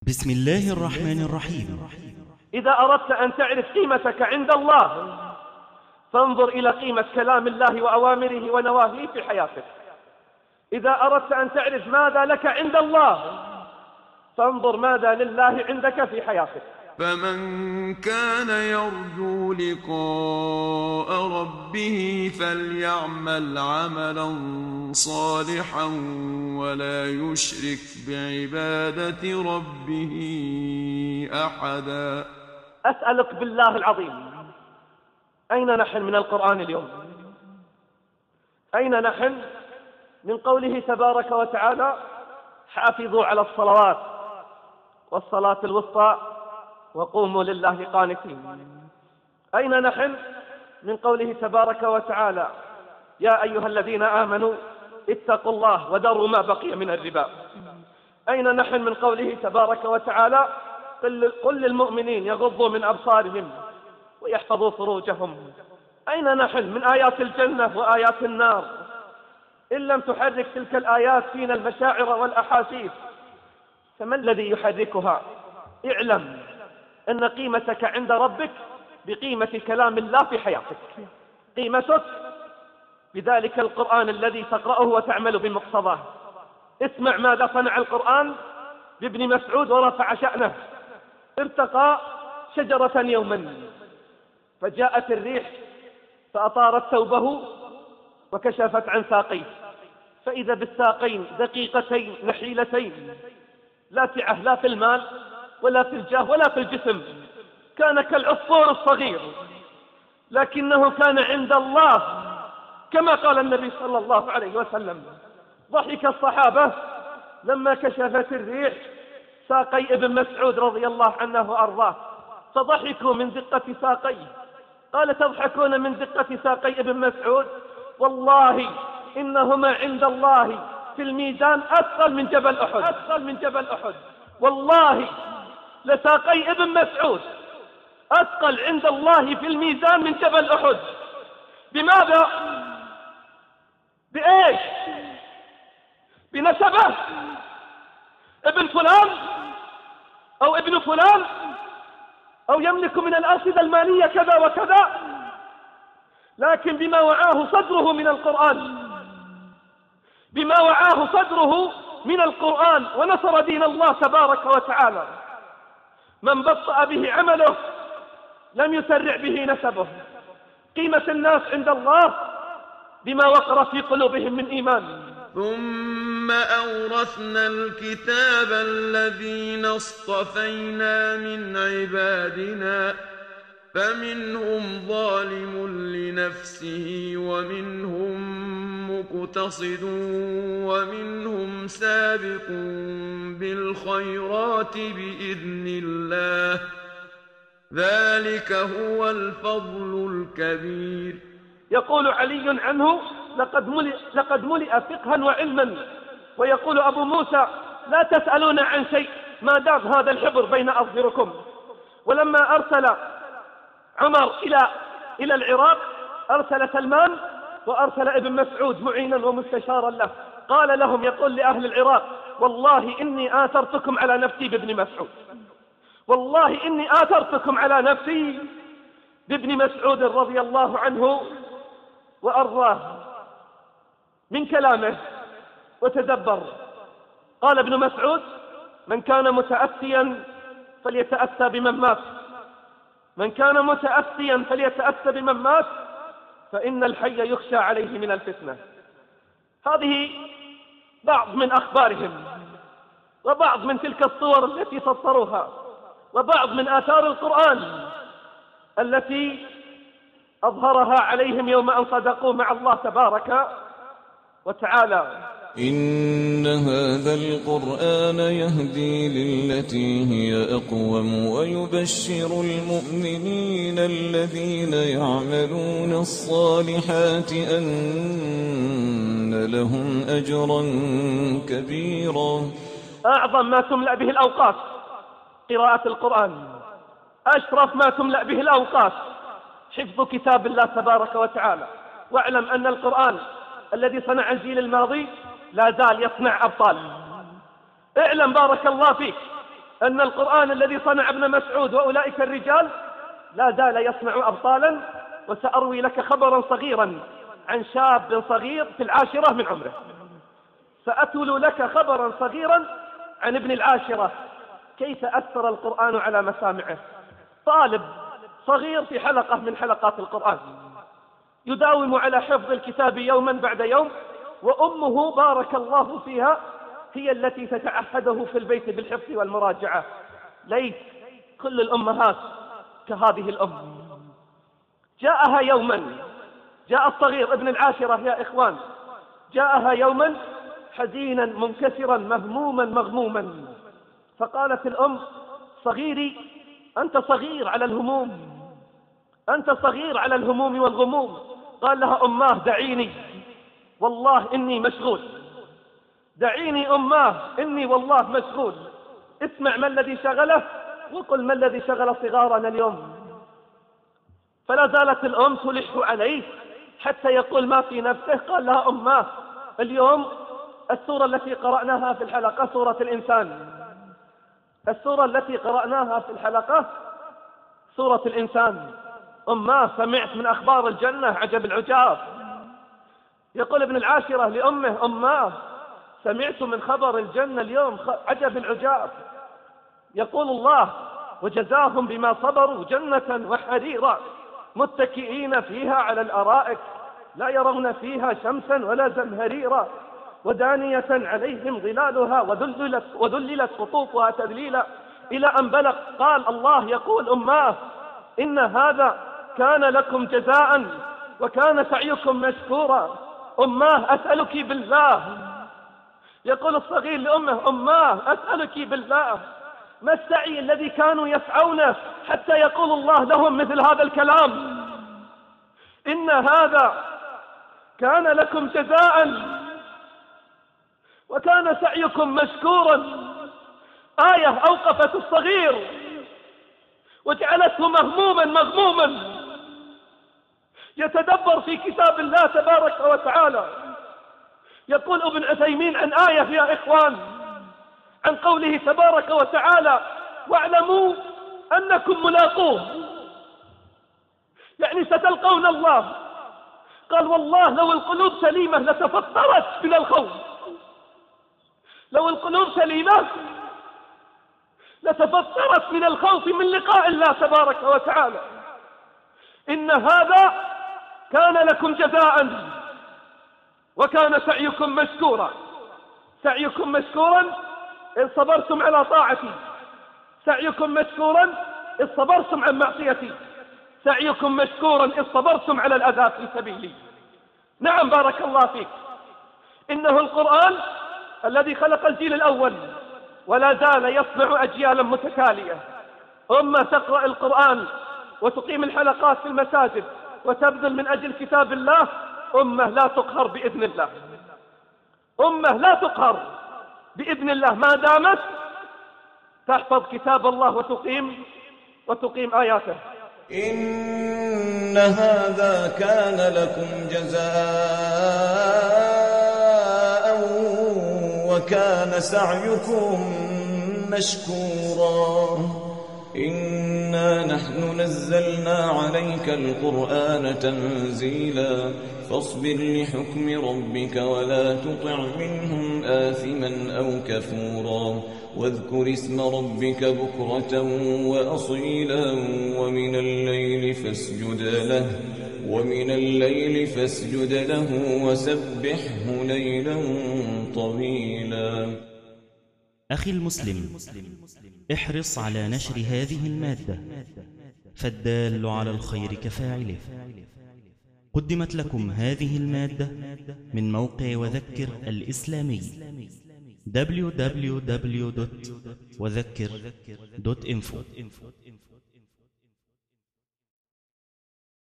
بسم الله الرحمن الرحيم. إذا أردت أن تعرف قيمتك عند الله فانظر إلى قيمة كلام الله وأوامره ونواهيه في حياتك. إذا أردت أن تعرف ماذا لك عند الله فانظر ماذا لله عندك في حياتك. فمن كان يرجو لقاء ربه فليعمل عملا صالحا ولا يشرك بعبادة ربه أحدا. أسألك بالله العظيم، أين نحن من القرآن اليوم؟ أين نحن من قوله تبارك وتعالى حافظوا على الصلوات والصلاة الوسطى وقوموا لله قانتين؟ أين نحن من قوله تبارك وتعالى يا أيها الذين آمنوا اتقوا الله وذروا ما بقي من الربا؟ أين نحن من قوله تبارك وتعالى قل للمؤمنين يغضوا من أبصارهم ويحفظوا فروجهم؟ أين نحن من آيات الجنة وآيات النار؟ إن لم تحرك تلك الآيات فينا المشاعر والأحاسيس فما الذي يحركها؟ اعلم أن قيمتك عند ربك بقيمة كلام الله في حياتك، قيمتك بذلك القرآن الذي تقرأه وتعمل بمقتضاه. اسمع ماذا صنع القرآن بابن مسعود ورفع شأنه. ارتقى شجرة يوما فجاءت الريح فأطارت ثوبه وكشفت عن ساقيه، فإذا بالساقين دقيقتين نحيلتين لاتعة لا في المال ولا في الجاه ولا في الجسم، كان كالعصفور الصغير، لكنه كان عند الله كما قال النبي صلى الله عليه وسلم. ضحك الصحابة لما كشفت الريح ساقي ابن مسعود رضي الله عنه وأرضاه، فضحكوا من دقة ساقيه. قال تضحكون من دقة ساقي ابن مسعود؟ والله إنهما عند الله في الميزان أثقل من جبل أحد، أثقل من جبل أحد. والله لساقي ابن مسعود أثقل عند الله في الميزان من جبل أحد. بماذا؟ بإيش؟ بنسبه؟ ابن فلان أو ابن فلان أو يملك من الأرصدة المالية كذا وكذا، لكن بما وعاه صدره من القرآن، بما وعاه صدره من القرآن ونصر دين الله تبارك وتعالى. من بطأ به عمله لم يسرع به نسبه. قيمة الناس عند الله بما وقر في قلوبهم من إيمان. ثم أورثنا الكتاب الذين اصطفينا من عبادنا فمنهم ظالم لنفسه ومنهم مقتصد ومنهم سابق بالخيرات بإذن الله ذلك هو الفضل الكبير. يقول علي عنه لقد ملئ فقها وعلما، ويقول أبو موسى لا تسألون عن شيء ما دام هذا الحبر بين أظهركم. ولما أرسل عمر إلى العراق أرسل سلمان وأرسل ابن مسعود معينا ومستشارا له. قال لهم يقول لأهل العراق والله إني آثرتكم على نفسي بابن مسعود، والله إني آثرتكم على نفسي بابن مسعود رضي الله عنه وأرضاه. من كلامه وتدبر. قال ابن مسعود من كان متأسيا فليتأسى بمن مات، من كان متأسيا فليتأسى بمن مات فإن الحي يخشى عليه من الفتنة. هذه بعض من أخبارهم وبعض من تلك الصور التي سطروها وبعض من آثار القرآن التي أظهرها عليهم يوم أن صدقوا مع الله تبارك وتعالى. إن هذا القرآن يهدي للتي هي أقوم ويبشر المؤمنين الذين يعملون الصالحات أن لهم أجرا كبيرا. أعظم ما تملأ به الأوقات قراءة القرآن، أشرف ما تملأ به الأوقات حفظ كتاب الله تبارك وتعالى. واعلم أن القرآن الذي صنع الجيل الماضي لا زال يصنع أبطال. اعلم بارك الله فيك أن القرآن الذي صنع ابن مسعود وأولئك الرجال لا زال يصنع أبطالا. وسأروي لك خبرا صغيرا عن شاب صغير في 10 من عمره. سأتلو لك خبرا صغيرا عن ابن 10 كيف أثر القرآن على مسامعه. طالب صغير في حلقة من حلقات القرآن يداوم على حفظ الكتاب يوما بعد يوم، وأمه بارك الله فيها هي التي تتعهده في البيت بالحفظ والمراجعة. ليس كل الأمهات كهذه الأم. جاءها يوما، جاء الصغير ابن 10 يا إخوان، جاءها يوما حزينا منكسرا مهموما مغموما، فقالت الأم: صغيري أنت صغير على الهموم، أنت صغير على الهموم والغموم. قال لها: أماه دعيني والله إني مشغول، دعيني أماه إني والله مشغول. اسمع ما الذي شغله وقل ما الذي شغل صغارنا اليوم. فلا زالت الأم تلح عليه حتى يقول ما في نفسه. قال لها: أماه اليوم السورة التي قرأناها في الحلقة سورة الإنسان، السورة التي قرأناها في الحلقة سورة الإنسان. أماه سمعت من أخبار الجنة عجب العجاب. يقول ابن 10 لأمه: أماه سمعت من خبر الجنة اليوم عجب العجاب. يقول الله: وجزاهم بما صبروا جنة وحريرا متكئين فيها على الأرائك لا يرون فيها شمسا ولا زمهريرا ودانية عليهم ظلالها وذللت قطوفها تذليلا، إلى أن بلغ. قال الله يقول: أماه إن هذا كان لكم جزاء وكان سعيكم مشكورا. أماه أسألك بالله، يقول الصغير لأمه: أماه أسألك بالله ما السعي الذي كانوا يسعونه حتى يقول الله لهم مثل هذا الكلام؟ إن هذا كان لكم جزاء وكان سعيكم مشكورا. آية أوقفت الصغير وجعلته مهموما مغموما يتدبر في كتاب الله تبارك وتعالى. يقول ابن عثيمين عن آية يا إخوان، عن قوله تبارك وتعالى: واعلموا أنكم ملاقوه، يعني ستلقون الله. قال: والله لو القلوب سليمة لتفطرت من الخوف، لو القلوب سليمة لتفطرت من الخوف من لقاء الله تبارك وتعالى. إن هذا كان لكم جزاء وكان سعيكم مشكورا. سعيكم مشكورا إن صبرتم على طاعتي، سعيكم مشكورا إن صبرتم عن معصيتي، سعيكم مشكورا إن صبرتم على الأذى في سبيلي. نعم بارك الله فيك، إنه القرآن الذي خلق الجيل الأول ولا زال يصنع أجيالا متتالية. أمة تقرأ القرآن وتقيم الحلقات في المساجد وتبذل من أجل كتاب الله، أمة لا تقهر بإذن الله، أمة لا تقهر بإذن الله ما دامت تحفظ كتاب الله وتقيم آياته. إن هذا كان لكم جزاء وكان سعيكم مشكورا. إنا نحن نزلنا عليك القرآن تنزيلا فاصبر لحكم ربك ولا تطع منهم آثما أو كفورا واذكر اسم ربك بكرة وأصيلا ومن الليل فاسجد له وسبحه ليلا طويلا. أخي المسلم، احرص على نشر هذه المادة، فالدال على الخير كفاعله. قدمت لكم هذه المادة من موقع وذكر الإسلامي www.وذكر.info.